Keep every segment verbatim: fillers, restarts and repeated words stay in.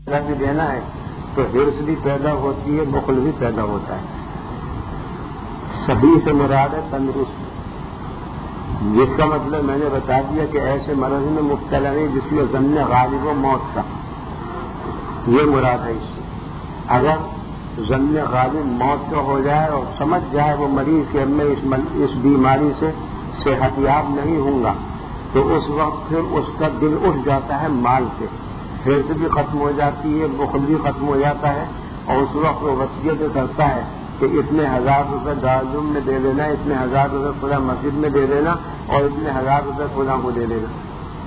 بھی دینا ہے تو حرص بھی پیدا ہوتی ہے، بخل بھی پیدا ہوتا ہے۔ صحیح سے مراد ہے تندرست، جس کا مطلب میں نے بتا دیا کہ ایسے مرض میں مبتلا نہیں جس میں ظن غالب و موت کا، یہ مراد ہے اس سے۔ اگر ظن غالب موت کا ہو جائے اور سمجھ جائے وہ مریض کہ میں اس, اس بیماری سے صحت یاب نہیں ہوں گا، تو اس وقت پھر اس کا دل اٹھ جاتا ہے مال سے، حرص بھی ختم ہو جاتی ہے، بخل بھی ختم ہو جاتا ہے، اور اس وقت وہ وصیت کرتا ہے کہ اتنے ہزار روپے دارالعلوم میں دے دینا، اتنے ہزار روپے خدا مسجد میں دے دینا، اور اتنے ہزار روپے خدا کو دے دینا۔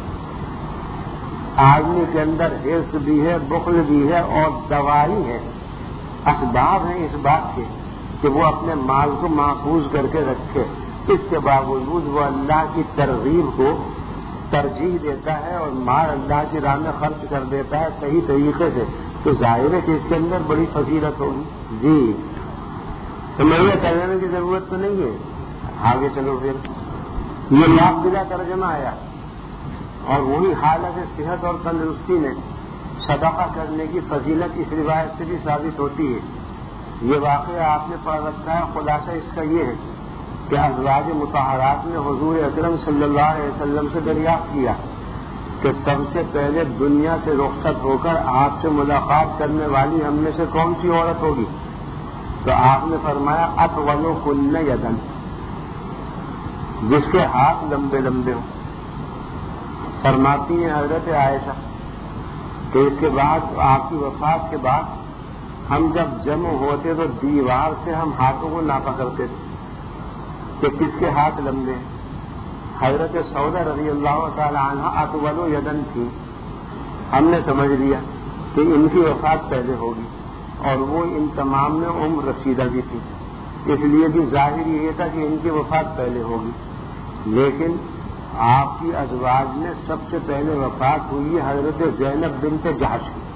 آدمی کے اندر حرص بھی ہے، بخل بھی ہے، اور دوائی ہے، اسباب ہیں اس بات کے کہ وہ اپنے مال کو محفوظ کر کے رکھے۔ اس کے باوجود وہ اللہ کی ترغیب کو ترجیح دیتا ہے اور مال اللہ کی راہ میں خرچ کر دیتا ہے صحیح طریقے سے، تو ظاہر ہے کہ اس کے اندر بڑی فضیلت ہوگی۔ جی سمجھے، ترجمے کی ضرورت تو نہیں ہے، آگے چلو پھر۔ یہ لاکھ بلا ترجمہ آیا، اور وہی حالت صحت اور تندرستی میں صدقہ کرنے کی فضیلت اس روایت سے بھی ثابت ہوتی ہے۔ یہ واقعہ آپ نے پڑھ رکھا ہے، خلاصہ اس کا یہ ہے کہ ازواج مطہرات نے حضور اکرم صلی اللہ علیہ وسلم سے دریافت کیا کہ سب سے پہلے دنیا سے رخصت ہو کر آپ سے ملاقات کرنے والی ہم میں سے کون سی عورت ہوگی؟ تو آپ نے فرمایا اطول کن یدن، جس کے ہاتھ لمبے لمبے ہوں۔ فرماتی ہیں حضرت عائشہ کہ اس کے بعد آپ کی وفات کے بعد ہم جب جمع ہوتے تو دیوار سے ہم ہاتھوں کو ناپا کرتے تھے کہ کس کے ہاتھ لمبے ہیں۔ حضرت سودا رضی اللہ تعالی عنہ اطول یدن تھی، ہم نے سمجھ لیا کہ ان کی وفات پہلے ہوگی، اور وہ ان تمام میں عمر رسیدہ بھی تھی، اس لیے بھی ظاہر یہ تھا کہ ان کی وفات پہلے ہوگی۔ لیکن آپ کی ازواج میں سب سے پہلے وفات ہوئی ہے حضرت زینب بنت جہش کی،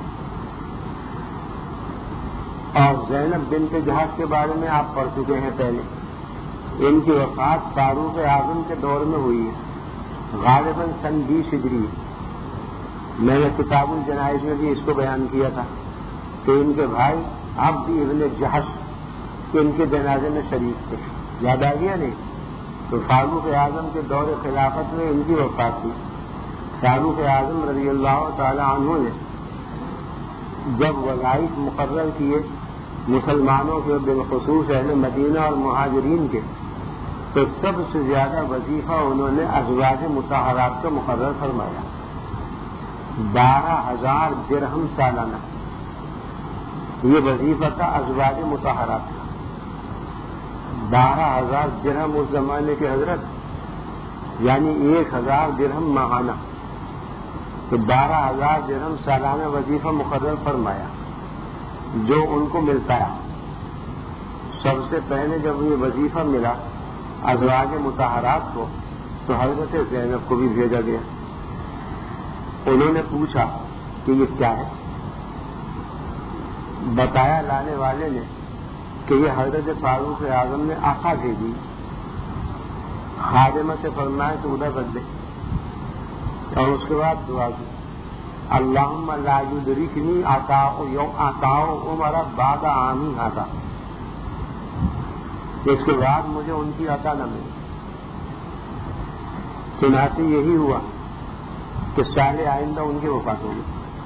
اور زینب بنت جہش کے بارے میں آپ پڑھ چکے ہیں پہلے۔ ان کی وفات فاروق اعظم کے دور میں ہوئی ہے، غالباً سن بیس ہجری۔ میں نے کتاب الجنائز میں بھی اس کو بیان کیا تھا کہ ان کے بھائی عبد ابن جہش ان کے جنازے میں شریک تھے، یاد آ گیا نہیں؟ تو فاروق اعظم کے دور خلافت میں ان کی وفات ہوئی۔ فاروق اعظم رضی اللہ تعالی عنہ نے جب وظائف مقرر کیے مسلمانوں کے، بالخصوص اہل مدینہ اور مہاجرین کے، تو سب سے زیادہ وظیفہ انہوں نے ازواج مطہرات کا مقرر فرمایا۔ بارہ ہزار درہم سالانہ یہ وظیفہ تھا ازواج مطہرات کا۔ بارہ ہزار درہم اس زمانے کے حضرت، یعنی ایک ہزار درہم ماہانہ، تو بارہ ہزار درہم سالانہ وظیفہ مقرر فرمایا جو ان کو ملتا ہے۔ سب سے پہلے جب یہ وظیفہ ملا ازواج مطہرات کو تو حضرت زینب کو بھی بھیجا گیا۔ انہوں نے پوچھا کہ یہ کیا ہے؟ بتایا لانے والے نے کہ یہ حضرت فاروق اعظم نے آقا بھیجی، خادمہ سے فرمایا کہ ادھر رکھ دے، اور اس کے بعد دعا کی اللہم لا یدرکنی عطاء یوم عطاء عمر بعد عامی ھذا، اس کے بعد مجھے ان کی عطا نہ ملی۔ چنانچہ یہی ہوا کہ سال آئندہ ان کی وفات ہوگی۔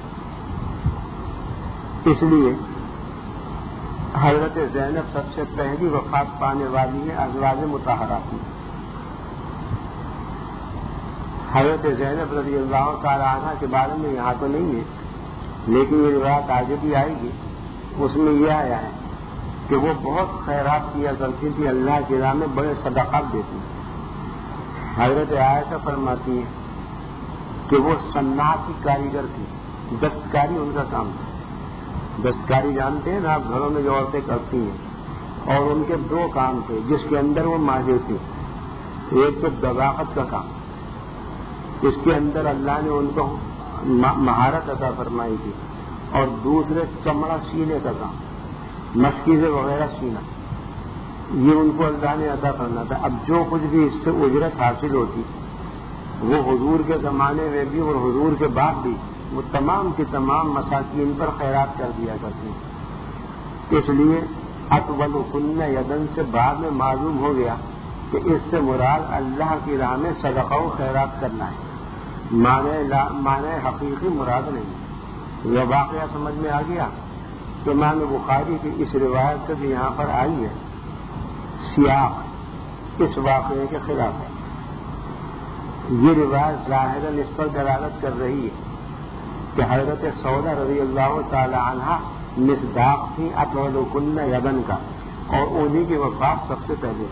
اس لیے حضرت زینب سب سے پہلی وفات پانے والی ہے ازواج مطہرات میں۔ حضرت زینب رضی اللہ تعالی عنہ کے بارے میں یہاں تو نہیں ہے، لیکن یہ روایت آگے بھی آئے گی، اس میں یہ آیا ہے کہ وہ بہت خیرات کیا کرتی تھی، اللہ کی راہ میں بڑے صدقات دیتی۔ حضرت عائشہ فرماتی ہے کہ وہ صنعت کی کاریگر تھی، دستکاری ان کا کام تھا۔ دستکاری جانتے ہیں نا آپ، گھروں میں جو عورتیں کرتی ہیں، اور ان کے دو کام تھے جس کے اندر وہ ماہر تھی۔ ایک تو دباغت کا کام، اس کے اندر اللہ نے ان کو مہارت عطا فرمائی تھی، اور دوسرے چمڑا سینے کا کام، مشکیزیں وغیرہ سینا، یہ ان کو اللہ نے عطا کرنا تھا۔ اب جو کچھ بھی اس سے اجرت حاصل ہوتی وہ حضور کے زمانے میں بھی اور حضور کے بعد بھی وہ تمام کی تمام مساکین پر خیرات کر دیا کرتی ہیں۔ اس لیے اطول کن یدن سے بعد میں معلوم ہو گیا کہ اس سے مراد اللہ کی راہ میں صدقہ و خیرات کرنا ہے، معنی معنی حقیقی مراد نہیں۔ یہ واقعہ سمجھ میں آ گیا کہ امام بخاری کی اس روایت سے بھی یہاں پر آئی ہے، سیاق اس واقعے کے خلاف ہے۔ یہ روایت ظاہراً اس پر دلالت کر رہی ہے کہ حضرت سودا رضی اللہ تعالی عنہ مصداق تھی اطول کن یدن کا، اور انہی کی وفات سب سے پہلے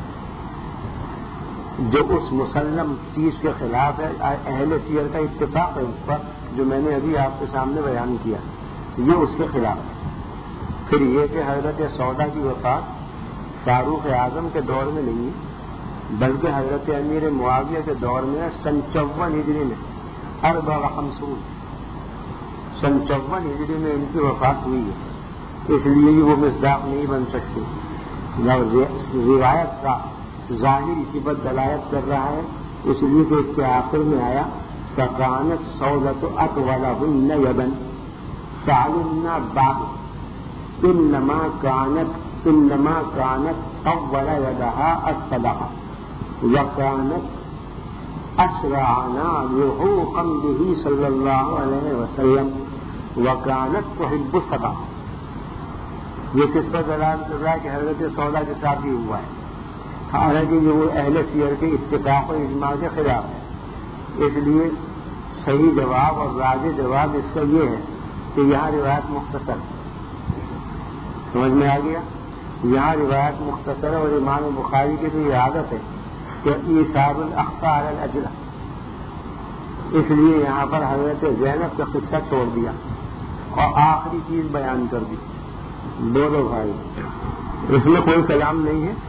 جو اس مسلم چیز کے خلاف ہے۔ اہل سیر کا اتفاق ہے اس پر، جو میں نے ابھی آپ کے سامنے بیان کیا، یہ اس کے خلاف ہے۔ پھر یہ کہ حضرت سودا کی وفات فاروق اعظم کے دور میں نہیں بلکہ حضرت امیر معاویہ کے دور میں سن چون ہجری میں اربع و خمسون سن چون ہجری میں ان کی وفات ہوئی ہے، اس لیے وہ مصداق نہیں بن سکتی۔ روایت کا ظاہر اسی پر دلالت کر رہا ہے، اس لیے کہ اس کے آخر میں آیا فَكَانَتْ سَوْدَةُ أَطْوَلَهُنَّ يَدًا فَعَلِمْنَا بَعْدُ إِنَّمَا كَانَتْ إِنَّمَا كَانَتْ أَوَّلَ يَدَهَا الصَّدَقَةُ وَكَانَتْ أَسْرَعَنَا لُحُوقًا بِهِ صلی اللہ علیہ وسلم وَكَانَتْ تُحِبُّ الصَّدَقَةَ۔ یہ کس پر دلالت کر رہا ہے کہ حضرت سودا کے ساتھ ہی ہوا ہے، حالانکہ یہ وہ اہل سیر کے اتفاق و اجماع کے خلاف ہے۔ اس لیے صحیح جواب اور راجح جواب اس کا یہ ہے کہ یہاں روایت مختصر ہے، سمجھ میں آ گیا؟ یہاں روایت مختصر ہے، اور امام بخاری کی بھی عادت ہے کہ ایثار الاخفى علی الاجلہ، اس لیے یہاں پر حضرت زینب کا قصہ چھوڑ دیا اور آخری چیز بیان کر دی۔ بولو بھائی، اس میں کوئی کلام نہیں ہے۔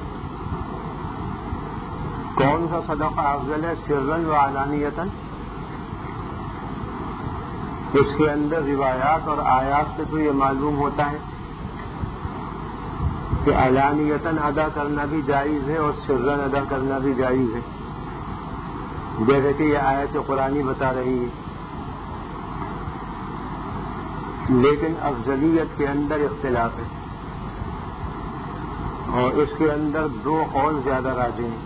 کون سا صدقہ افضل ہے، سرًا و علانیتاً؟ اس کے اندر روایات اور آیات سے تو یہ معلوم ہوتا ہے کہ علانیتاً ادا کرنا بھی جائز ہے اور سرًا ادا کرنا بھی جائز ہے، جیسے کہ یہ آیت قرآنی بتا رہی ہے۔ لیکن افضلیت کے اندر اختلاف ہے، اور اس کے اندر دو قول زیادہ راجح ہیں۔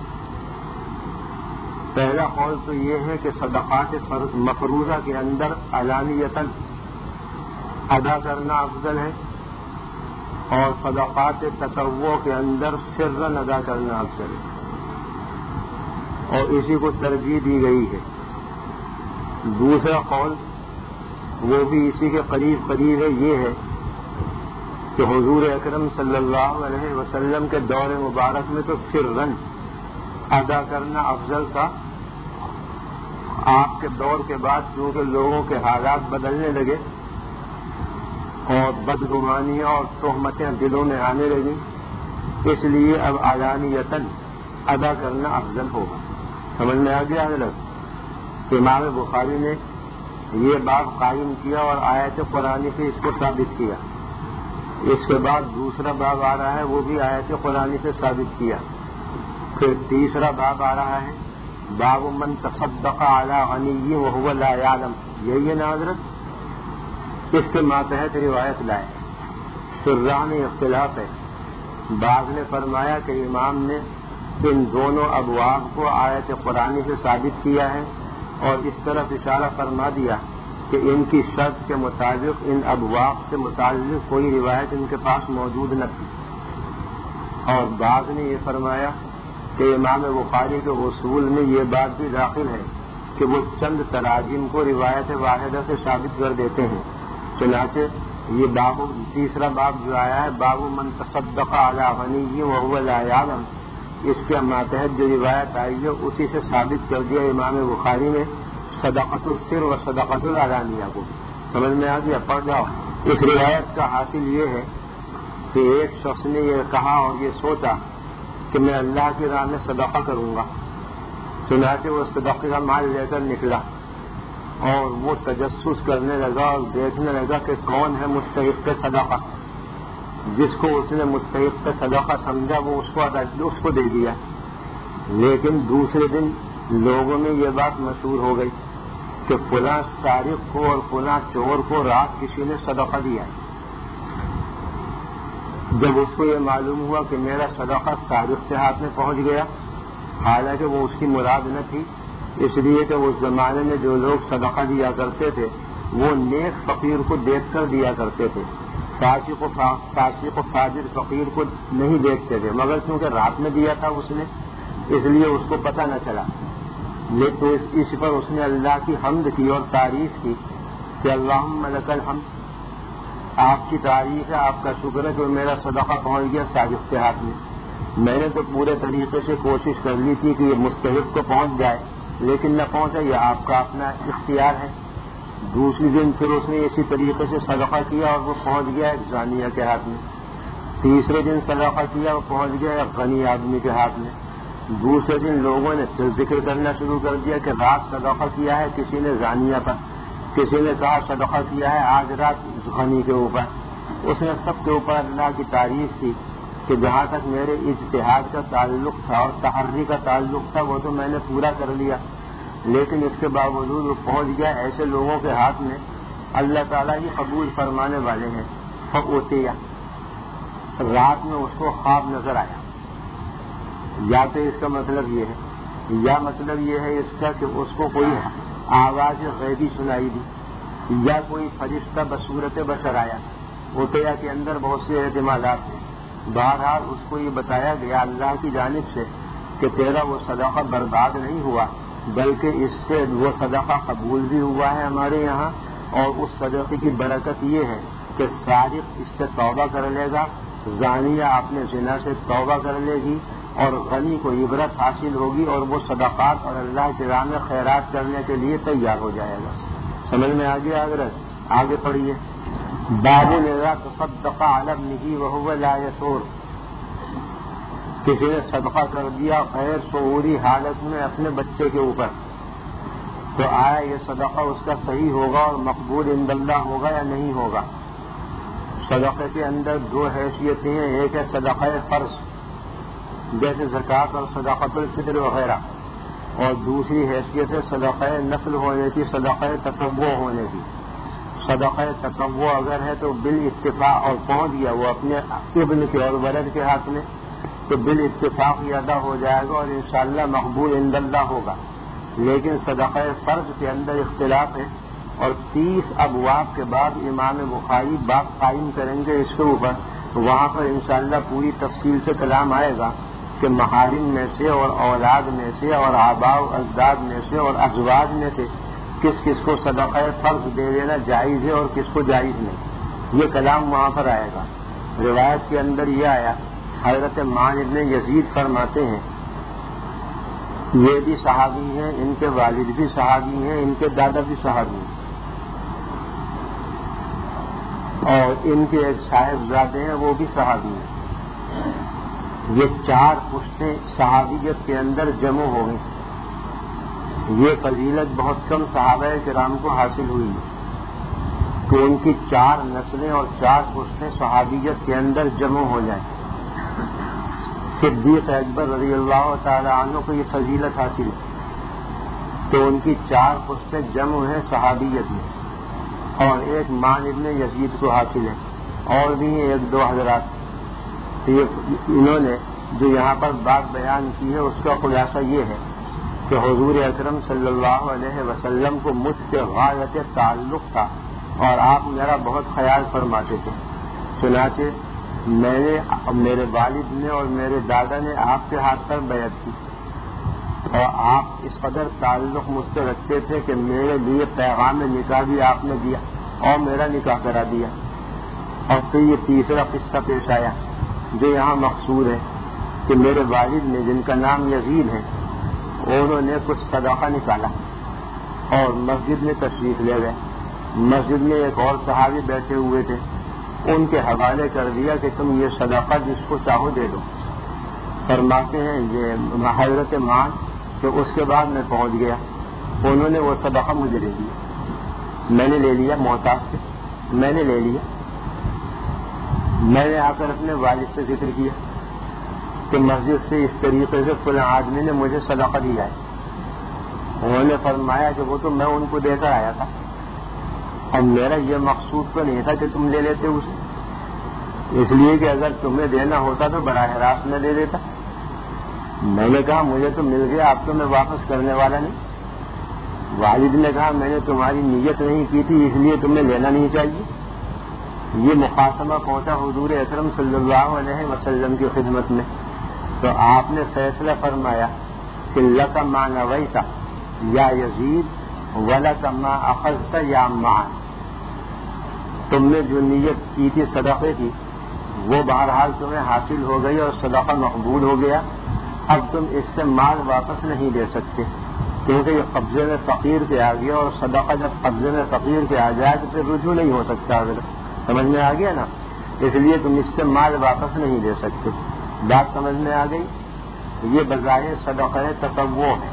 پہلا قول تو یہ ہے کہ صدقات مفروضہ کے اندر علانیتاً ادا کرنا افضل ہے، اور صدقات تطوع کے اندر سرًا ادا کرنا افضل ہے، اور اسی کو ترجیح دی گئی ہے۔ دوسرا قول وہ بھی اسی کے قریب قریب ہے، یہ ہے کہ حضور اکرم صلی اللہ علیہ وسلم کے دور مبارک میں تو سرًا ادا کرنا افضل تھا۔ آپ کے دور کے بعد چونکہ لوگوں کے حالات بدلنے لگے اور بدگمانیاں اور تہمتیں دلوں میں آنے لگیں، اس لیے اب علانیتاً ادا کرنا افضل ہوگا۔ سمجھ میں آ گیا حضرت؟ امام بخاری نے یہ باب قائم کیا اور آیت قرآنی سے اس کو ثابت کیا۔ اس کے بعد دوسرا باب آ رہا ہے، وہ بھی آیت قرآنی سے ثابت کیا۔ پھر تیسرا باب آ رہا ہے، باب من تصدق علی غنی وهو لا یعلم، یہی ہے نا حضرت؟ اس کے ماتحت روایت لائے، سران اختلاف ہے۔ بعض نے فرمایا کہ امام نے ان دونوں ابواب کو آیت قرآنی سے ثابت کیا ہے، اور اس طرف اشارہ فرما دیا کہ ان کی شرط کے مطابق ان ابواب سے متعلق کوئی روایت ان کے پاس موجود نہ تھی۔ اور بعض نے یہ فرمایا کہ امام بخاری کے اصول میں یہ بات بھی داخل ہے کہ وہ چند تراجم کو روایت واحدہ سے ثابت کر دیتے ہیں۔ چنانچہ یہ باب تیسرا باب جو آیا ہے، باب من تصدق علی غنی وهو لا یعلم، اس کے ماتحت جو روایت آئی ہے اسی سے ثابت کر دیا امام بخاری نے صدقۃ السر و صدقۃ العلانیہ کو۔ سمجھ میں آ گیا؟ پڑھ جاؤ۔ اس روایت کا حاصل یہ ہے کہ ایک شخص نے یہ کہا اور یہ سوچا کہ میں اللہ کی راہ میں صدقہ کروں گا، چنانچہ وہ صدقے کا مال لے کر نکلا اور وہ تجسس کرنے لگا اور دیکھنے لگا کہ کون ہے مستحق صدقہ۔ جس کو اس نے مستحق صدقہ سمجھا وہ اس کو اس کو دے دیا۔ لیکن دوسرے دن لوگوں میں یہ بات مشہور ہو گئی کہ فلاں سارق کو اور فلاں چور کو رات کسی نے صدقہ دیا ہے. جب اس کو یہ معلوم ہوا کہ میرا صدقہ سارق کے ہاتھ میں پہنچ گیا، حالانکہ وہ اس کی مراد نہ تھی، اس لیے کہ اس زمانے میں جو لوگ صدقہ دیا کرتے تھے وہ نیک فقیر کو دیکھ کر دیا کرتے تھے، فاسق و فاجر فقیر کو نہیں دیکھتے تھے، مگر کیونکہ رات میں دیا تھا اس نے اس لیے اس کو پتہ نہ چلا. لیکن اس پر اس نے اللہ کی حمد کی اور تعریف کی کہ اللہم لک الحمد، آپ کی تعریف ہے، آپ کا شکر ہے کہ میرا صدقہ پہنچ گیا سارق کے ہاتھ میں. میں نے تو پورے طریقے سے کوشش کر لی تھی کہ یہ مستحق کو پہنچ جائے، لیکن نہ پہنچا، یہ آپ کا اپنا اختیار ہے. دوسری دن پھر اس نے اسی طریقے سے صدقہ کیا اور وہ پہنچ گیا ایک زانیہ کے ہاتھ میں. تیسرے دن صدقہ کیا وہ پہنچ گیا ایک غنی آدمی کے ہاتھ میں. دوسرے دن لوگوں نے پھر ذکر کرنا شروع کر دیا کہ رات صدقہ کیا ہے کسی نے زانیہ پر، کسی نے کہا صدقہ کیا ہے آج رات غنی کے اوپر. اس نے سب کے اوپر اللہ کی تعریف کی کہ جہاں تک میرے اجتہاد کا تعلق تھا اور تحری کا تعلق تھا وہ تو میں نے پورا کر لیا، لیکن اس کے باوجود وہ پہنچ گیا ایسے لوگوں کے ہاتھ میں اللہ تعالیٰ ہی قبول فرمانے والے ہیں. فقوتیا، رات میں اس کو خواب نظر آیا. یا تو اس کا مطلب یہ ہے یا مطلب یہ ہے اس کا کہ اس کو کوئی آواز غیبی سنائی دی یا کوئی فرشتہ بصورت بشر آیا. اوتیا کے اندر بہت سے احتمالات ہیں. بہرحال اس کو یہ بتایا گیا اللہ کی جانب سے کہ تیرا وہ صدقہ برباد نہیں ہوا بلکہ اس سے وہ صدقہ قبول بھی ہوا ہے ہمارے یہاں، اور اس صدقے کی برکت یہ ہے کہ سارق اس سے توبہ کر لے گا، زانیہ اپنے زنا سے توبہ کر لے گی، اور غنی کو عبرت حاصل ہوگی اور وہ صدقات اور اللہ کے راہ میں خیرات کرنے کے لیے تیار ہو جائے گا. سمجھ میں آ گیا؟ اگر آگے پڑھیے. باب اذا تصدق علی ابنہ وہو لا یشعر، کسی نے صدقہ کر دیا غیر شعوری حالت میں اپنے بچے کے اوپر، تو آیا یہ صدقہ اس کا صحیح ہوگا اور مقبول عند اللہ ہوگا یا نہیں ہوگا؟ صدقے کے اندر دو حیثیتیں ہیں، ایک ہے صدقہ فرض جیسے زکوٰۃ اور صدقۃ الفطر وغیرہ، اور دوسری حیثیت ہے صدقہ نفل ہونے کی، صدقہ تطوع ہونے کی. صدقہ تطوع اگر ہے تو بالاتفاق اور پہنچ گیا وہ اپنے ابن کے اور ولد کے ہاتھ میں تو بالاتفاق یہ ادا ہو جائے گا اور انشاءاللہ مقبول عند اللہ ہوگا. لیکن صدقہ فرض کے اندر اختلاف ہے، اور تیس ابواب کے بعد امام بخاری باب قائم کریں گے اس کے اوپر. وہاں پر انشاءاللہ پوری تفصیل سے کلام آئے گا کہ محارم میں سے اور اولاد میں سے اور آباء و اجداد میں سے اور ازواج میں سے کس کس کو صدقہ فرض دے دینا جائز ہے اور کس کو جائز نہیں. یہ کلام وہاں پر آئے گا. روایت کے اندر یہ آیا، حضرت معاذ ابن یزید فرماتے ہیں یہ بھی صحابی ہیں، ان کے والد بھی صحابی ہیں، ان کے دادا بھی صحابی ہیں، اور ان کے ایک صاحبزادے ہیں وہ بھی صحابی ہیں. یہ چار پشتیں صحابیت کے اندر جمع ہو گئی. یہ فضیلت بہت کم صحابہ کرام کو حاصل ہوئی کہ ان کی چار نسلیں اور چار پشتیں صحابیت کے اندر جمع ہو جائیں. صدیق اکبر رضی اللہ تعالی عنہ کو یہ فضیلت حاصل ہے تو ان کی چار پشتیں جمع ہیں صحابیت میں، اور ایک معاذ ابن یزید کو حاصل ہے، اور بھی ایک دو حضرات. انہوں نے جو یہاں پر بات بیان کی ہے اس کا خلاصہ یہ ہے کہ حضور اکرم صلی اللہ علیہ وسلم کو مجھ سے غایت تعلق تھا اور آپ میرا بہت خیال فرماتے تھے. چنانچہ میں نے میرے والد نے اور میرے دادا نے آپ کے ہاتھ پر بیعت کی، اور آپ اس قدر تعلق مجھ سے رکھتے تھے کہ میرے لیے پیغام نکاح بھی آپ نے دیا اور میرا نکاح کرا دیا. اور پھر یہ تیسرا قصہ پیش آیا جو یہاں مقصور ہے کہ میرے والد نے، جن کا نام یزید ہے، انہوں نے کچھ صدقہ نکالا اور مسجد میں تشریف لے گئے. مسجد میں ایک اور صحابی بیٹھے ہوئے تھے، ان کے حوالے کر دیا کہ تم یہ صدقہ جس کو چاہو دے دو. فرماتے ہیں یہ حضرت معاذ کہ اس کے بعد میں پہنچ گیا، انہوں نے وہ صدقہ مجھے دے دیا. میں نے لے لیا محتاج سے، میں نے لے لیا. میں نے آ کر اپنے والد سے ذکر کیا کہ مسجد سے اس طریقے سے فلاں آدمی نے مجھے صدقہ دیا ہے، انہوں نے فرمایا کہ وہ تو میں ان کو دے کر آیا تھا اور میرا یہ مقصود تو نہیں تھا کہ تم لے لیتے اسے، اس لیے کہ اگر تمہیں دینا ہوتا تو براہ راست میں دے دیتا۔ میں نے کہا مجھے تو مل گیا، اب تو میں واپس کرنے والا نہیں۔ والد نے کہا میں نے تمہاری نیت نہیں کی تھی اس لیے تمہیں لینا نہیں چاہیے۔ یہ مقاسمہ پہنچا حضور اکرم صلی اللہ علیہ وسلم کی خدمت میں، تو آپ نے فیصلہ فرمایا کہ لک ما نویت یا یزید ولک ما اخذت یا معن، تم نے جو نیت کی تھی صدقے کی وہ بہرحال تمہیں حاصل ہو گئی اور صدقہ مقبول ہو گیا، اب تم اس سے مال واپس نہیں دے سکتے کیونکہ یہ قبضے میں فقیر کے آ گیا، اور صدقہ جب قبضے میں فقیر کے آ جائے تو پھر رجوع نہیں ہو سکتا، اگر سمجھ میں آ گیا نا، اس لیے تم اس سے مال واپس نہیں دے سکتے۔ بات سمجھ میں آ گئی؟ یہ بظاہر صدقہ تطوع ہے،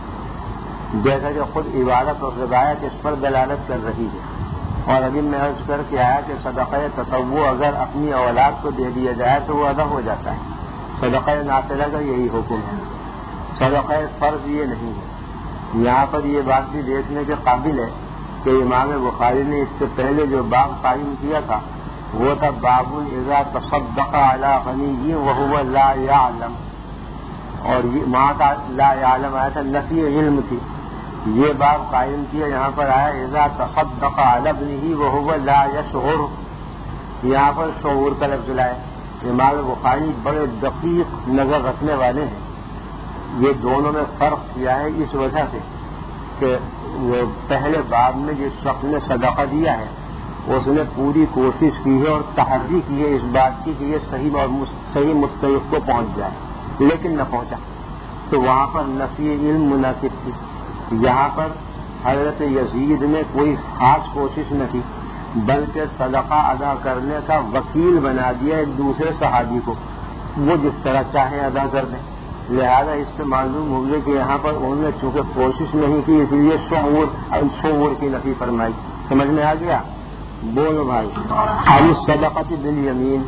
جیسا کہ خود عبادت اور روایت اس پر دلالت کر رہی ہے، اور ابھی میں عرض کر کے آیا کہ صدقہ تطوع اگر اپنی اولاد کو دے دیا جائے تو وہ ادا ہو جاتا ہے۔ صدقہ نافلہ کا یہی حکم ہے، صدقہ فرض یہ نہیں ہے۔ یہاں پر یہ بات بھی دیکھنے کے قابل ہے کہ امام بخاری نے اس سے پہلے جو باب قائم کیا تھا وہ تھا باب اذا تصدق علی غنی وهو لا يعلم، اور یہ وہاں کا لا يعلم آیا تھا نفی علم تھی، یہ باب قائم کیا یہاں پر آیا اذا تصدق علی ابنہ وهو لا يشعر، یہاں پر شعور کا لفظ لائے۔ امام بخاری بڑے دقیق نظر رکھنے والے ہیں، یہ دونوں میں فرق کیا ہے اس وجہ سے کہ وہ پہلے باب میں جس شخص نے صدقہ دیا ہے اس نے پوری کوشش کی ہے اور تحری کی ہے اس بات کی کہ یہ صحیح اور صحیح مستحق کو پہنچ جائے، لیکن نہ پہنچا، تو وہاں پر نفی علم مناسب تھی۔ یہاں پر حضرت یزید نے کوئی خاص کوشش نہ کی بلکہ صدقہ ادا کرنے کا وکیل بنا دیا ایک دوسرے صحابی کو، وہ جس طرح چاہے ادا کر دیں، لہذا اس سے معلوم ہو گیا کہ یہاں پر انہوں نے چونکہ کوشش نہیں کی اس لیے شعور شعور کی نفی فرمائی۔ سمجھ میں آ گیا؟ بولو بھائی۔ اب صدقۃ بالیمین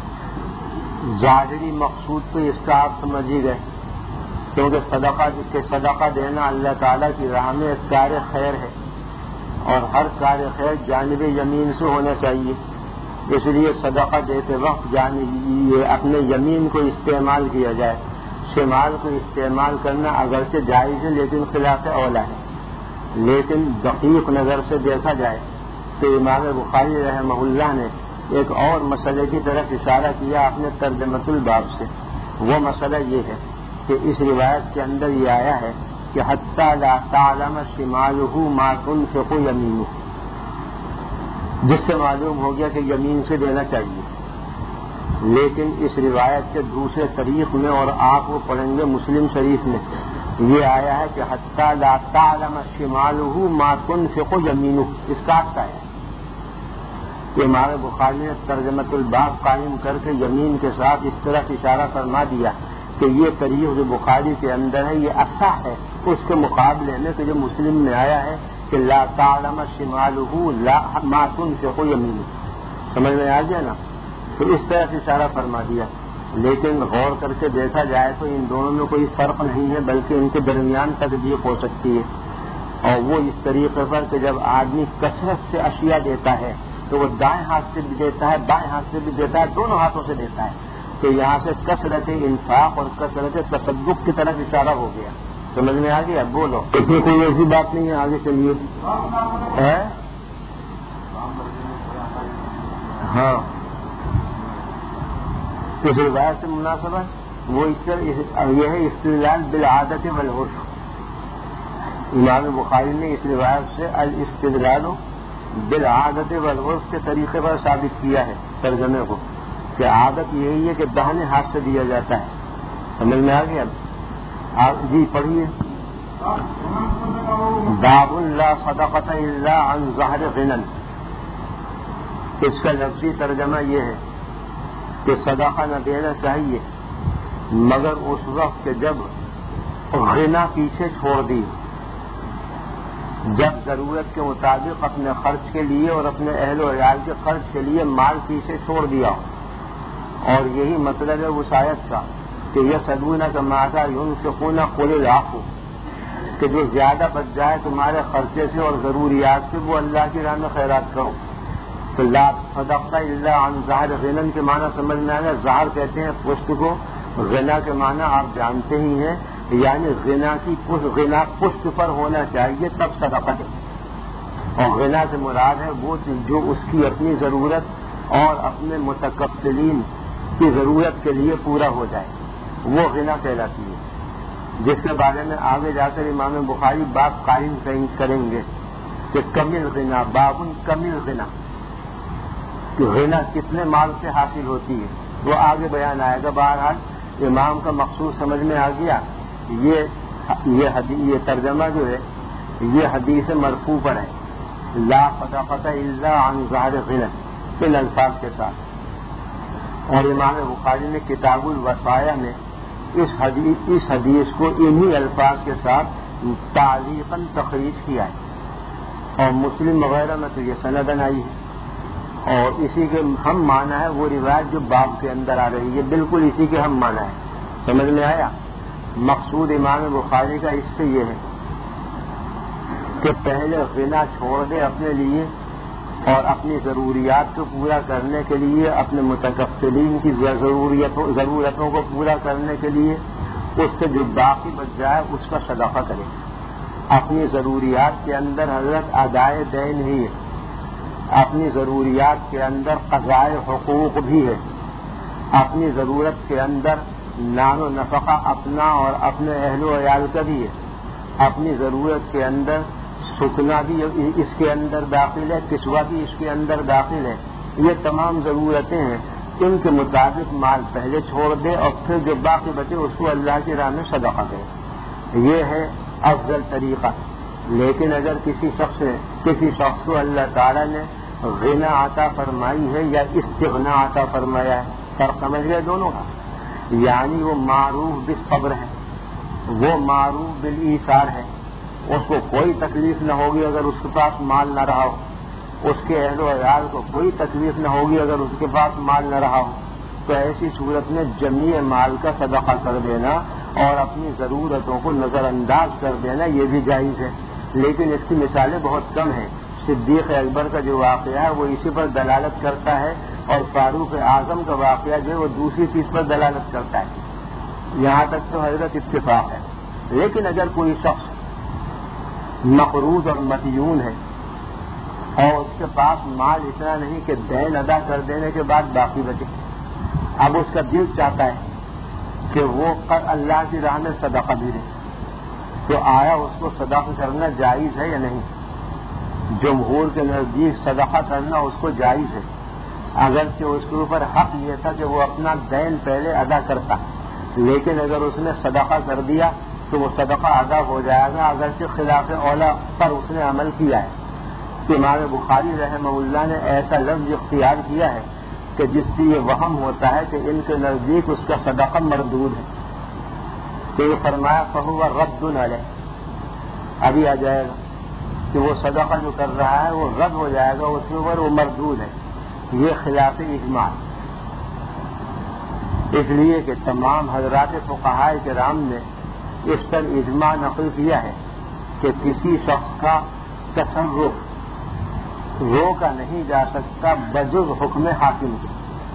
ظاہری مقصود تو اس کا آپ سمجھ ہی گئے، کیونکہ صدقہ کے صدقہ دینا اللہ تعالیٰ کی راہ میں ایک کار خیر ہے، اور ہر کار خیر جانب یمین سے ہونا چاہیے، اس لیے صدقہ دیتے وقت جانب اپنے یمین کو استعمال کیا جائے۔ شمال کو استعمال کرنا اگرچہ جائز ہے لیکن خلاف اولا ہے، لیکن دقیق نظر سے دیکھا جائے تو امام بخاری رحمہ اللہ نے ایک اور مسئلے کی طرف اشارہ کیا اپنے ترجمۃ الباب سے، وہ مسئلہ یہ ہے کہ اس روایت کے اندر یہ آیا ہے کہ حتی لا تعلم شمالہ ما تنفق یمینہ، جس سے معلوم ہو گیا کہ یمین سے دینا چاہیے، لیکن اس روایت کے دوسرے طریق میں اور آپ وہ پڑھیں گے مسلم شریف میں یہ آیا ہے کہ حتی لا تعلم شمالہ ما تنفق یمینہ، اس کا ہے کہ امام بخاری نے ترجمۃ الباب قائم کر کے یمین کے ساتھ اس طرح اشارہ فرما دیا کہ یہ طریق جو بخاری کے اندر ہے یہ اچھا ہے اس کے مقابلے میں کہ جو مسلم میں آیا ہے کہ لا تعلم شمالہ لا ما تنفق یمینہ، سمجھ میں آ گیا نا؟ تو اس طرح سے اشارہ فرما دیا، لیکن غور کر کے دیکھا جائے تو ان دونوں میں کوئی فرق نہیں ہے بلکہ ان کے درمیان تطبیق ہو سکتی ہے، اور وہ اس طریقے پر کہ جب آدمی کثرت سے اشیاء دیتا ہے تو وہ دائیں ہاتھ سے بھی دیتا ہے بائیں ہاتھ سے بھی دیتا ہے، دونوں ہاتھوں سے دیتا ہے، تو یہاں سے کثرت انفاق اور کثرت تصدق کی طرف اشارہ ہو گیا۔ سمجھ میں آ گیا؟ بولو، اس میں کوئی ایسی بات نہیں ہے، آگے چلیے۔ ہاں اس روایت سے مناسبت وہ اس یہ ہے استدلال بالعادت والعرف، امام بخاری نے اس روایت سے الاستدلال بالعادت والعرف کے طریقے پر ثابت کیا ہے ترجمے کو کہ عادت یہی ہے کہ داہنے ہاتھ سے دیا جاتا ہے۔ سمجھ میں آ گیا؟ جی پڑھیے۔ باب لا صدقۃ الا عن ظہر غنى، اس کا لفظی ترجمہ یہ ہے کہ صدقہ نہ دینا چاہیے مگر اس وقت کہ جب غنا پیچھے چھوڑ دی، جب ضرورت کے مطابق اپنے خرچ کے لیے اور اپنے اہل و عیال کے خرچ کے لیے مال پیچھے چھوڑ دیا، اور یہی مطلب ہے وسعت کا کہ یسألونک ماذا ينفقون قل العفو، کہ جو زیادہ بچ جائے تمہارے خرچے سے اور ضروریات سے وہ اللہ کی راہ میں خیرات کرو. تو لا صدقت الا عن ظہر غنى کے معنی سمجھ میں آئے گا. ظہر کہتے ہیں پشت کو, غنا کے معنی آپ جانتے ہی ہیں, یعنی غنا کی غنا پشت پر ہونا چاہیے تب صدقت ہے. اور غنا سے مراد ہے وہ چیز جو اس کی اپنی ضرورت اور اپنے متکفلین کی ضرورت کے لیے پورا ہو جائے, وہ غنا کہلاتی ہے, جس کے بارے میں آگے جا کر امام بخاری باب قائم کریں گے کہ کمل غنا, بابن کمل غنا, کہ غنا کتنے مال سے حاصل ہوتی ہے وہ آگے بیان آئے گا. بہرحال امام کا مقصود سمجھ میں آ گیا. یہ یہ, یہ ترجمہ جو ہے یہ حدیث مرفوع پر ہے, لا صدقۃ الا عن ظہر غنى ان الفاظ کے ساتھ. اور امام بخاری نے کتاب الوصایا میں اس حدیث اس حدیث کو انہی الفاظ کے ساتھ تعلیقاً تخریج کیا ہے, اور مسلم وغیرہ میں تو یہ سندن آئی ہے, اور اسی کے ہم معنی ہے وہ روایت جو باب کے اندر آ رہی ہے, بالکل اسی کے ہم معنی ہے. سمجھ میں آیا؟ مقصود امام بخاری کا اس سے یہ ہے کہ پہلے غنا چھوڑ دے اپنے لیے اور اپنی ضروریات کو پورا کرنے کے لیے, اپنے متکفلین کی ضروریتوں ضرورتوں کو پورا کرنے کے لیے اس سے جو باقی بچ جائے اس کا صدقہ کرے. اپنی ضروریات کے اندر حضرت ادائے دین ہی ہے, اپنی ضروریات کے اندر قضائے حقوق بھی ہے, اپنی ضرورت کے اندر نان و نفقہ اپنا اور اپنے اہل و عیال کا بھی ہے, اپنی ضرورت کے اندر سکنا بھی اس کے اندر داخل ہے, کسوہ بھی اس کے اندر داخل ہے. یہ تمام ضرورتیں ہیں, ان کے مطابق مال پہلے چھوڑ دے اور پھر جو باقی بچے اس کو اللہ کی راہ میں صدقہ دے. یہ ہے افضل طریقہ. لیکن اگر کسی شخص نے کسی شخص کو اللہ تعالیٰ نے غنا عطا فرمائی ہے یا استغنا عطا فرمایا ہے, فرق سمجھ گئے دونوں کا, یعنی وہ معروف بالصبر ہے, وہ معروف بالایثار ہے, اس کو کوئی تکلیف نہ ہوگی اگر اس کے پاس مال نہ رہا ہو, اس کے اہل و عیال کو کوئی تکلیف نہ ہوگی اگر اس کے پاس مال نہ رہا ہو, تو ایسی صورت میں جمیع مال کا صدقہ کر دینا اور اپنی ضرورتوں کو نظر انداز کر دینا یہ بھی جائز ہے. لیکن اس کی مثالیں بہت کم ہیں. صدیق اکبر کا جو واقعہ ہے وہ اسی پر دلالت کرتا ہے, اور فاروق اعظم کا واقعہ جو ہے وہ دوسری چیز پر دلالت کرتا ہے. یہاں تک تو حضرت اتفاق ہے. لیکن اگر کوئی شخص مقروض اور مدیون ہے اور اس کے پاس مال اتنا نہیں کہ دین ادا کر دینے کے بعد باقی بچے, اب اس کا دل چاہتا ہے کہ وہ اللہ کی راہ میں صدقہ بھی دے, تو آیا اس کو صدقہ کرنا جائز ہے یا نہیں؟ جمہور کے نزدیک صدقہ کرنا اس کو جائز ہے, اگرچہ اس کے اوپر حق یہ تھا کہ وہ اپنا دین پہلے ادا کرتا, لیکن اگر اس نے صدقہ کر دیا تو وہ صدقہ ادا ہو جائے گا, اگرچہ خلاف اولا پر اس نے عمل کیا ہے. امام بخاری رحمہ اللہ نے ایسا لفظ اختیار کیا ہے کہ جس سے یہ وہم ہوتا ہے کہ ان کے نزدیک اس کا صدقہ مردود ہے. تو یہ فرمایا فہو رد علیہ, ابھی آ جائے گا کہ وہ صدقہ جو کر رہا ہے وہ رد ہو جائے گا, اس کے اوپر وہ مردود ہے. یہ خلاف اجماع. اس لیے کہ تمام حضرات فقہاء کرام نے اس پر اجماع نقل کیا ہے کہ کسی شخص کا تصرف روکا نہیں جا سکتا بجز حکم حاکم کے.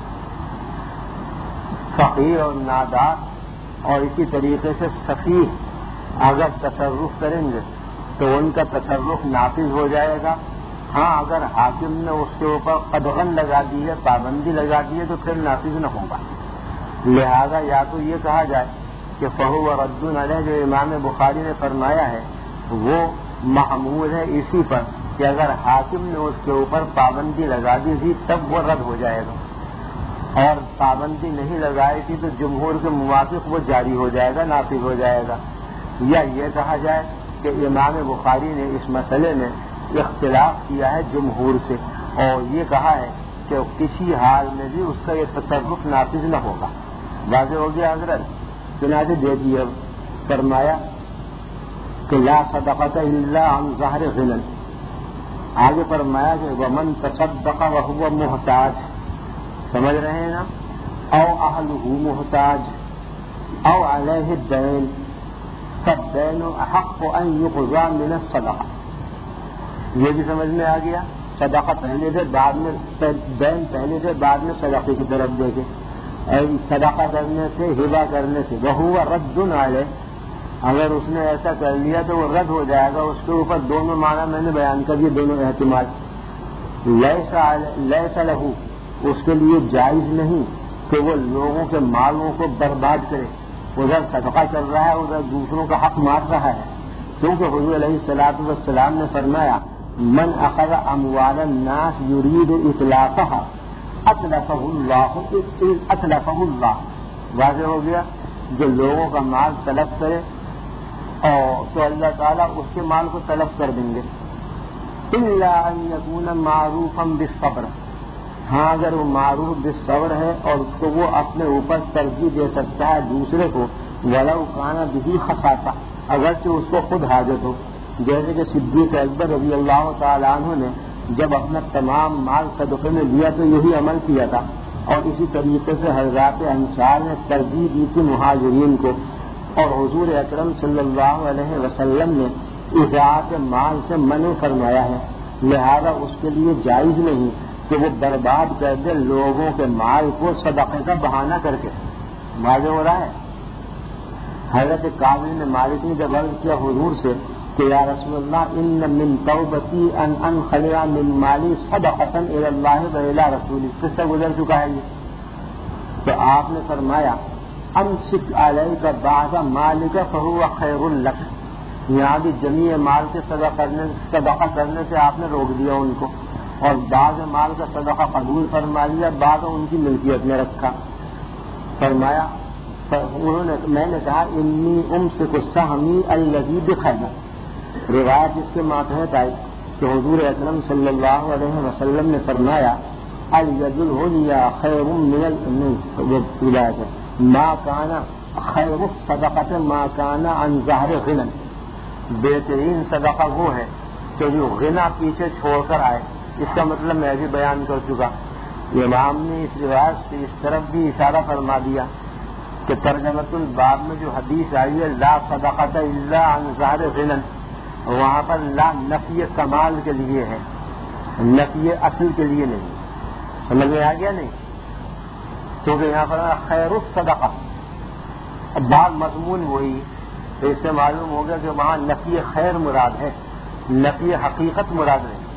فقیر اور نادار اور اسی طریقے سے سفیہ اگر تصرف کریں گے تو ان کا تصرف نافذ ہو جائے گا. ہاں اگر حاکم نے اس کے اوپر قدغن لگا دی ہے, پابندی لگا دی ہے, تو پھر نافذ نہ ہوگا. لہذا یا تو یہ کہا جائے کہ فہو رد علیہ جو امام بخاری نے فرمایا ہے وہ محمول ہے اسی پر کہ اگر حاکم نے اس کے اوپر پابندی لگا دی تھی تب وہ رد ہو جائے گا, اور پابندی نہیں لگائی تھی تو جمہور کے موافق وہ جاری ہو جائے گا, نافذ ہو جائے گا. یا یہ کہا جائے کہ امام بخاری نے اس مسئلے میں اختلاف کیا ہے جمہور سے, اور یہ کہا ہے کہ کسی حال میں بھی اس کا یہ تصرف نافذ نہ ہوگا. واضح ہو گیا حضرت؟ چنانچہ دے دیے فرمایا کہ لا صدقۃ الا عن ظہر غنى. آگے فرمایا کہ ومن تصدق وهو محتاج, سمجھ رہے ہیں نا, او اہلہ محتاج او علیہ الدین, فالدین احق ان یقضى من الصدقہ. یہ بھی سمجھ میں آ گیا. صدقہ پہلے سے بعد میں دین پہلے سے بعد میں صدقے کی طرف دیکھے. صدقہ کرنے سے ہبہ کرنے سے وہو رد علیہ، اگر اس نے ایسا کر لیا تو وہ رد ہو جائے گا. اس کے اوپر دونوں معنی میں نے بیان کر دیے، دونوں احتمال. لیس لہ، اس کے لیے جائز نہیں کہ وہ لوگوں کے مالوں کو برباد کرے. ادھر صدقہ چل رہا ہے، ادھر دوسروں کا حق مار رہا ہے. کیونکہ حضور علیہ الصلوۃ والسلام نے فرمایا من اخذ اموال الناس یرید اتلافها اتلفہ اللہ اتلفہ اللہ. واضح ہو گیا. جو لوگوں کا مال طلب کرے اور تو اللہ تعالیٰ اس کے مال کو طلب کر دیں گے. الا ان یکون معروفا بالصبر، ہاں اگر وہ معروف بالصبر ہے اور اس کو وہ اپنے اوپر ترجیح دے سکتا ہے دوسرے کو، ولو کان بہ خصاصہ، اگرچہ اس کو خود حاجت ہو. جیسے کہ صدیق اکبر رضی اللہ تعالیٰ عنہ نے جب اپنا تمام مال صدقے میں دیا تو یہی عمل کیا تھا. اور اسی طریقے سے حضرات انصار نے ترجیح دی تھی مہاجرین کو. اور حضور اکرم صلی اللہ علیہ وسلم نے اضاعت مال سے منع فرمایا ہے. لہذا اس کے لیے جائز نہیں کہ وہ برباد کر دے لوگوں کے مال کو صدقے کا بہانہ کر کے. واضح ہو رہا ہے. حضرت قاضی نے مالک نے جب عرض کیا حضور سے کہ یا رسول اللہ ان من توبتی ان انخلع من مالی صدقۃ الی اللہ و الی رسولہ، کس سے گزر چکا ہے یہ. تو آپ نے فرمایا امسک علیک بعض مالک فہو خیر لک. یہاں بھی جمیع مال کے صدقہ کرنے صدقہ کرنے سے آپ نے روک دیا ان کو، اور بعض مال کا صدقہ قبول فرما لیا، بعض ان کی ملکیت میں رکھا. فرمایا انہوں نے میں نے کہا انی امسک سہمی الذی بخیبر. روایت اس کے ماتحت آئی کہ حضور اکرم صلی اللہ علیہ وسلم نے فرمایا الید العلیٰ خیر من ما کان خیر الصدقۃ ما کان عن ظہر غنى. بہترین صدقہ وہ ہے کہ جو غنا پیچھے چھوڑ کر آئے. اس کا مطلب میں بھی بیان کر چکا. امام نے اس روایت سے اس طرف بھی اشارہ فرما دیا کہ ترجمۃ الباب میں جو حدیث آئی ہے لا صدقۃ الا عن ظہر غنى، وہاں پر لا نفی کمال کے لیے ہے، نفی اصل کے لیے نہیں. سمجھ میں آ گیا نہیں؟ کیونکہ یہاں پر خیر الصدقہ بعض مضمون وہی، تو اس سے معلوم ہو گیا کہ وہاں نفی خیر مراد ہے، نفی حقیقت مراد نہیں.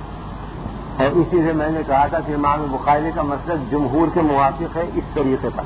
اور اسی سے میں نے کہا تھا کہ امام بخاری کا مسلک جمہور کے موافق ہے اس طریقے پر.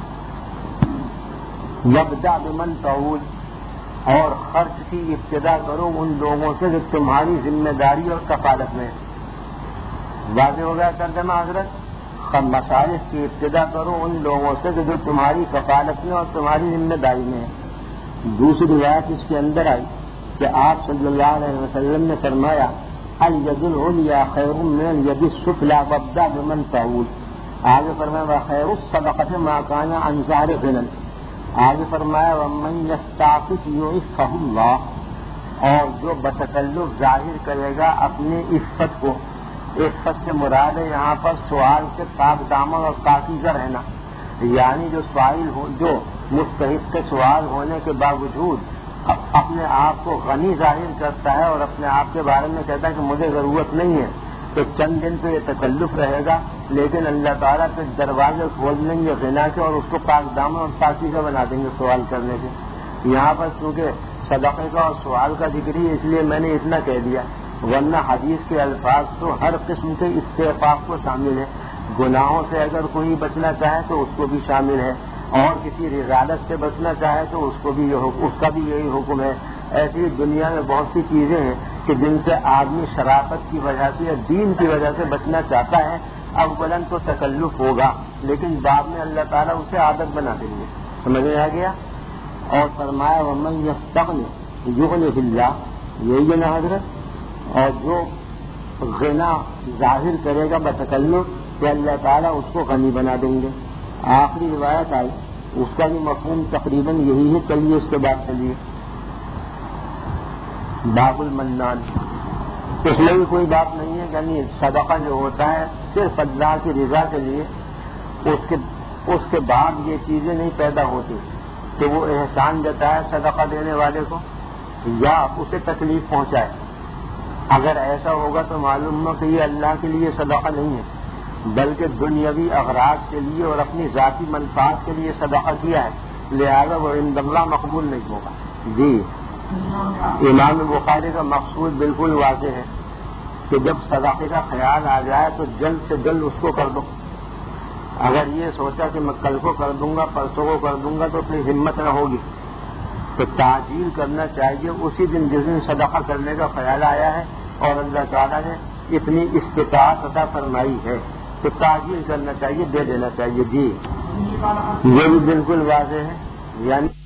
وابدأ بمن تعول، اور خرچ کی ابتدا کرو ان لوگوں سے جو تمہاری ذمہ داری اور کفالت میں. واضح ہو گیا ترجمہ حضرت. مصارف کی ابتدا کرو ان لوگوں سے جو تمہاری کفالت میں اور تمہاری ذمہ داری میں ہے. دوسری روایت اس کے اندر آئی کہ آپ صلی اللہ علیہ وسلم نے فرمایا الید العلیٰ خیر من الید السفلیٰ وابدأ بمن تعول. آگے فرمایا خیر الصدقۃ ما کان عن ظہر غنى. آگے فرمایا ومن یستعفف یعفہ اللہ، اور جو بتکلف ظاہر کرے گا اپنی عفت کو. عفت سے مراد ہے یہاں پر سوال سے پاک دامن اور پاکیزہ رہنا. یعنی جو سوال ہو جو مستحق کے سوال ہونے کے باوجود اپنے آپ کو غنی ظاہر کرتا ہے اور اپنے آپ کے بارے میں کہتا ہے کہ مجھے ضرورت نہیں ہے، تو چند دن تو یہ تکلف رہے گا، لیکن اللہ تعالیٰ سے دروازے کھول دیں گے غنا کے اور اس کو پاک دامن اور پاکیزہ بنا دیں گے سوال کرنے سے. یہاں پر چونکہ صدقے کا اور سوال کا ذکر ہی اس لیے میں نے اتنا کہہ دیا، ورنہ حدیث کے الفاظ تو ہر قسم کے استعفاف کو شامل ہے. گناہوں سے اگر کوئی بچنا چاہے تو اس کو بھی شامل ہے، اور کسی رذالت سے بچنا چاہے تو اس کو بھی اس کا بھی یہی حکم ہے. ایسی دنیا میں بہت سی چیزیں ہیں کہ جن سے آدمی شرافت کی وجہ سے یا دین کی وجہ سے بچنا چاہتا ہے. اب بلند تو تکلف ہوگا، لیکن بعد میں اللہ تعالیٰ اسے عادت بنا دیں گے. سمجھ میں آ گیا؟ اور فرمایا ومن یستغنی یغنہ اللہ، یہی ہے نا حضرت. اور جو غنا ظاہر کرے گا بتکلف تو اللہ تعالیٰ اس کو غنی بنا دیں گے. آخری روایت آئی، اس کا بھی مفہوم تقریباً یہی ہے. چلیے اس کے بعد چلیے باب المنان. اس میں بھی کوئی بات نہیں ہے، یعنی صدقہ جو ہوتا ہے صرف اللہ کی رضا کے لیے، اس کے اس کے بعد یہ چیزیں نہیں پیدا ہوتی کہ وہ احسان دیتا ہے صدقہ دینے والے کو یا اسے تکلیف پہنچائے. اگر ایسا ہوگا تو معلوم ہو کہ یہ اللہ کے لیے صدقہ نہیں ہے بلکہ دنیاوی اغراض کے لیے اور اپنی ذاتی منفعت کے لیے صدقہ کیا ہے, لہذا وہ عند اللہ مقبول نہیں ہوگا. جی امام بخاری کا مقصود بالکل واضح ہے کہ جب صدقے کا خیال آ جائے تو جلد سے جلد اس کو کر دو. اگر یہ سوچا کہ میں کل کو کر دوں گا پرسوں کو کر دوں گا تو پھر ہمت نہ ہوگی. تو تعجیل کرنا چاہیے اسی دن جس دن صدقہ کرنے کا خیال آیا ہے اور اللہ تعالیٰ نے اتنی استطاعت عطا فرمائی ہے تو تعجیل کرنا چاہیے, دے دینا چاہیے. جی یہ بھی بالکل واضح ہے. یعنی